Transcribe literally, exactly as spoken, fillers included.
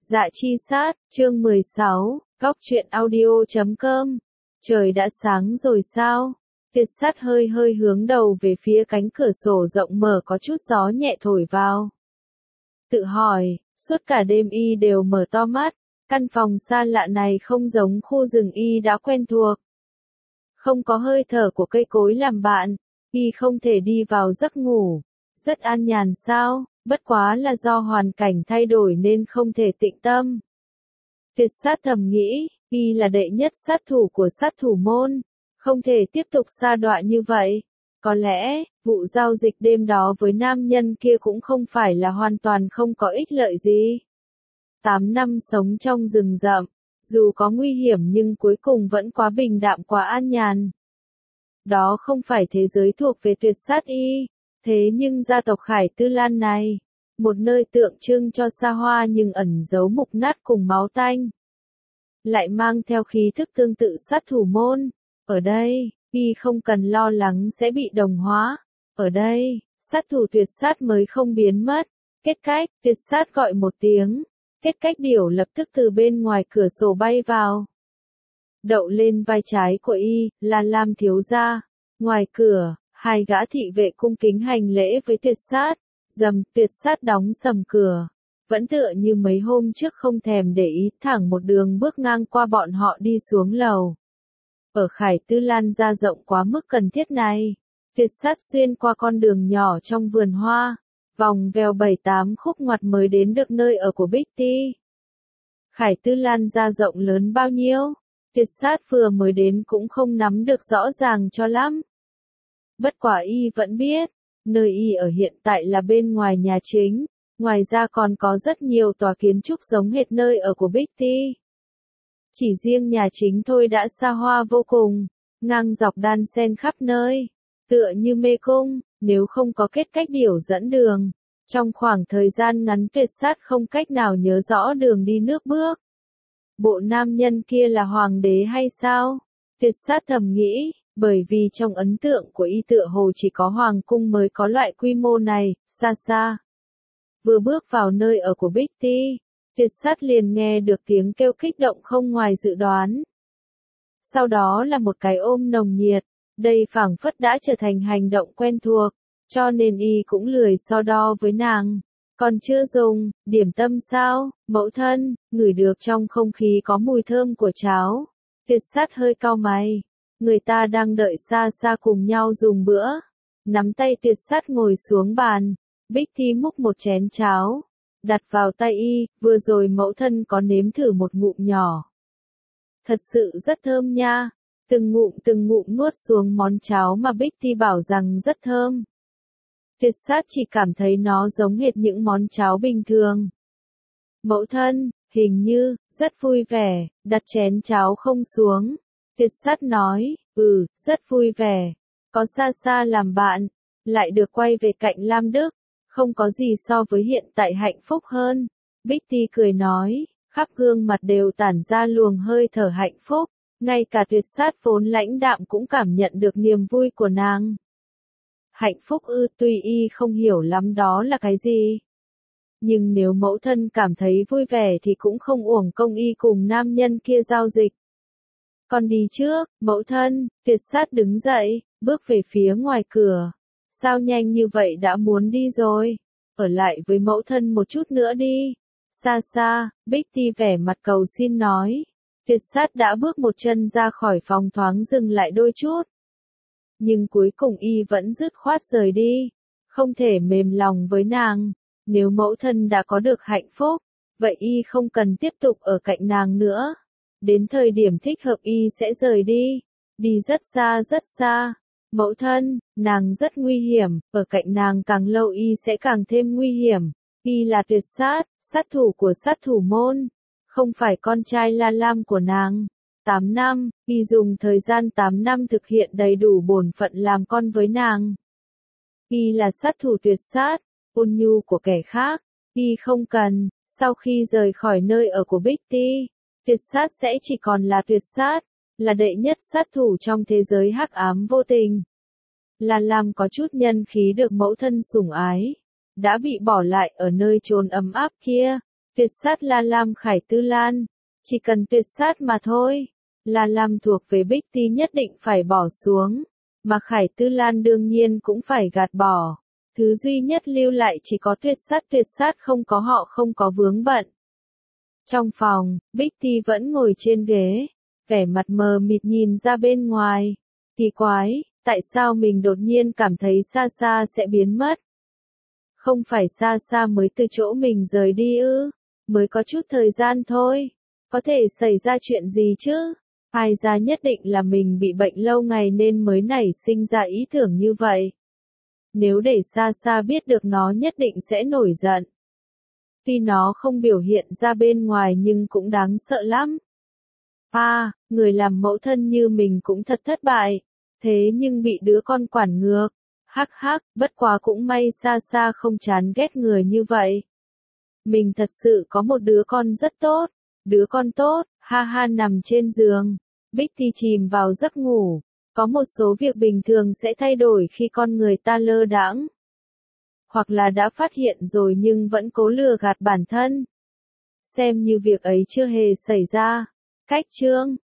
Dạ chi sát, chương mười sáu, góc truyện audio chấm com. Trời đã sáng rồi sao? Tuyệt sát hơi hơi hướng đầu về phía cánh cửa sổ rộng mở có chút gió nhẹ thổi vào. Tự hỏi, suốt cả đêm y đều mở to mắt, căn phòng xa lạ này không giống khu rừng y đã quen thuộc. Không có hơi thở của cây cối làm bạn, y không thể đi vào giấc ngủ. Rất an nhàn sao? Bất quá là do hoàn cảnh thay đổi nên không thể tĩnh tâm. Tuyệt sát thầm nghĩ, y là đệ nhất sát thủ của sát thủ môn, không thể tiếp tục sa đọa như vậy. Có lẽ, vụ giao dịch đêm đó với nam nhân kia cũng không phải là hoàn toàn không có ích lợi gì. Tám năm sống trong rừng rậm, dù có nguy hiểm nhưng cuối cùng vẫn quá bình đạm quá an nhàn. Đó không phải thế giới thuộc về tuyệt sát y. Thế nhưng gia tộc Khải Tư Lan này, một nơi tượng trưng cho xa hoa nhưng ẩn giấu mục nát cùng máu tanh, lại mang theo khí thức tương tự sát thủ môn. Ở đây, y không cần lo lắng sẽ bị đồng hóa. Ở đây, sát thủ tuyệt sát mới không biến mất. Kết cách, tuyệt sát gọi một tiếng. Kết cách điểu lập tức từ bên ngoài cửa sổ bay vào. Đậu lên vai trái của y, là Lam thiếu gia. Ngoài cửa, hai gã thị vệ cung kính hành lễ với tuyệt sát. Dầm, tuyệt sát đóng sầm cửa. Vẫn tựa như mấy hôm trước không thèm để ý, thẳng một đường bước ngang qua bọn họ đi xuống lầu. Ở Khải Tư Lan ra rộng quá mức cần thiết này, tuyệt sát xuyên qua con đường nhỏ trong vườn hoa, vòng vèo bảy tám khúc ngoặt mới đến được nơi ở của Bích Ti. Khải Tư Lan ra rộng lớn bao nhiêu, tuyệt sát vừa mới đến cũng không nắm được rõ ràng cho lắm. Bất quả y vẫn biết, nơi y ở hiện tại là bên ngoài nhà chính, ngoài ra còn có rất nhiều tòa kiến trúc giống hệt nơi ở của Bích Ti. Chỉ riêng nhà chính thôi đã xa hoa vô cùng, ngang dọc đan xen khắp nơi, tựa như mê cung, nếu không có kết cách điểu dẫn đường. Trong khoảng thời gian ngắn tuyệt sát không cách nào nhớ rõ đường đi nước bước. Bộ nam nhân kia là hoàng đế hay sao? Tuyệt sát thầm nghĩ, bởi vì trong ấn tượng của y tựa hồ chỉ có hoàng cung mới có loại quy mô này, xa xa. Vừa bước vào nơi ở của Bích Ti, tuyệt sát liền nghe được tiếng kêu kích động không ngoài dự đoán. Sau đó là một cái ôm nồng nhiệt, đây phảng phất đã trở thành hành động quen thuộc, cho nên y cũng lười so đo với nàng. Còn chưa dùng, điểm tâm sao, mẫu thân, ngửi được trong không khí có mùi thơm của cháo. Tuyệt sát hơi cau mày, người ta đang đợi xa xa cùng nhau dùng bữa. Nắm tay tuyệt sát ngồi xuống bàn, Bích Ti múc một chén cháo, đặt vào tay y, vừa rồi mẫu thân có nếm thử một ngụm nhỏ. Thật sự rất thơm nha, từng ngụm từng ngụm nuốt xuống món cháo mà Bích Ti bảo rằng rất thơm. Tuyệt sát chỉ cảm thấy nó giống hệt những món cháo bình thường. Mẫu thân, hình như, rất vui vẻ, đặt chén cháo không xuống. Tuyệt sát nói, ừ, rất vui vẻ, có xa xa làm bạn, lại được quay về cạnh Lam Đức, không có gì so với hiện tại hạnh phúc hơn. Bích Ti cười nói, khắp gương mặt đều tản ra luồng hơi thở hạnh phúc, ngay cả tuyệt sát vốn lãnh đạm cũng cảm nhận được niềm vui của nàng. Hạnh phúc ư, tuy y không hiểu lắm đó là cái gì. Nhưng nếu mẫu thân cảm thấy vui vẻ thì cũng không uổng công y cùng nam nhân kia giao dịch. Con đi trước, mẫu thân. Tuyệt sát đứng dậy, bước về phía ngoài cửa. Sao nhanh như vậy đã muốn đi rồi? Ở lại với mẫu thân một chút nữa đi. Xa xa, Bích Ti vẻ mặt cầu xin nói. Tuyệt sát đã bước một chân ra khỏi phòng thoáng dừng lại đôi chút. Nhưng cuối cùng y vẫn dứt khoát rời đi. Không thể mềm lòng với nàng. Nếu mẫu thân đã có được hạnh phúc, vậy y không cần tiếp tục ở cạnh nàng nữa. Đến thời điểm thích hợp y sẽ rời đi. Đi rất xa rất xa. Mẫu thân, nàng rất nguy hiểm, ở cạnh nàng càng lâu y sẽ càng thêm nguy hiểm. Y là tuyệt sát, sát thủ của sát thủ môn, không phải con trai La Lam của nàng. Tám năm, y dùng thời gian tám năm thực hiện đầy đủ bổn phận làm con với nàng. Y là sát thủ tuyệt sát, ôn nhu của kẻ khác, y không cần. Sau khi rời khỏi nơi ở của Bích Ti, tuyệt sát sẽ chỉ còn là tuyệt sát, là đệ nhất sát thủ trong thế giới hắc ám vô tình. La Lam có chút nhân khí được mẫu thân sủng ái, đã bị bỏ lại ở nơi chốn ấm áp kia, Tuyệt sát La Lam Khải Tư Lan. Chỉ cần tuyệt sát mà thôi. La Lam thuộc về Bích Ti nhất định phải bỏ xuống. Mà Khải Tư Lan đương nhiên cũng phải gạt bỏ. Thứ duy nhất lưu lại chỉ có tuyệt sát tuyệt sát không có họ không có vướng bận. Trong phòng, Bích Ti vẫn ngồi trên ghế. Vẻ mặt mờ mịt nhìn ra bên ngoài. Kỳ quái, tại sao mình đột nhiên cảm thấy xa xa sẽ biến mất? Không phải xa xa mới từ chỗ mình rời đi ư? Mới có chút thời gian thôi. Có thể xảy ra chuyện gì chứ? Ai ra nhất định là mình bị bệnh lâu ngày nên mới nảy sinh ra ý tưởng như vậy. Nếu để xa xa biết được nó nhất định sẽ nổi giận. Tuy nó không biểu hiện ra bên ngoài nhưng cũng đáng sợ lắm. À, người làm mẫu thân như mình cũng thật thất bại. Thế nhưng bị đứa con quản ngược. Hắc hắc, bất quá cũng may xa xa không chán ghét người như vậy. Mình thật sự có một đứa con rất tốt. Đứa con tốt, ha ha nằm trên giường. Bích Ti chìm vào giấc ngủ. Có một số việc bình thường sẽ thay đổi khi con người ta lơ đãng. Hoặc là đã phát hiện rồi nhưng vẫn cố lừa gạt bản thân. Xem như việc ấy chưa hề xảy ra. Cách chương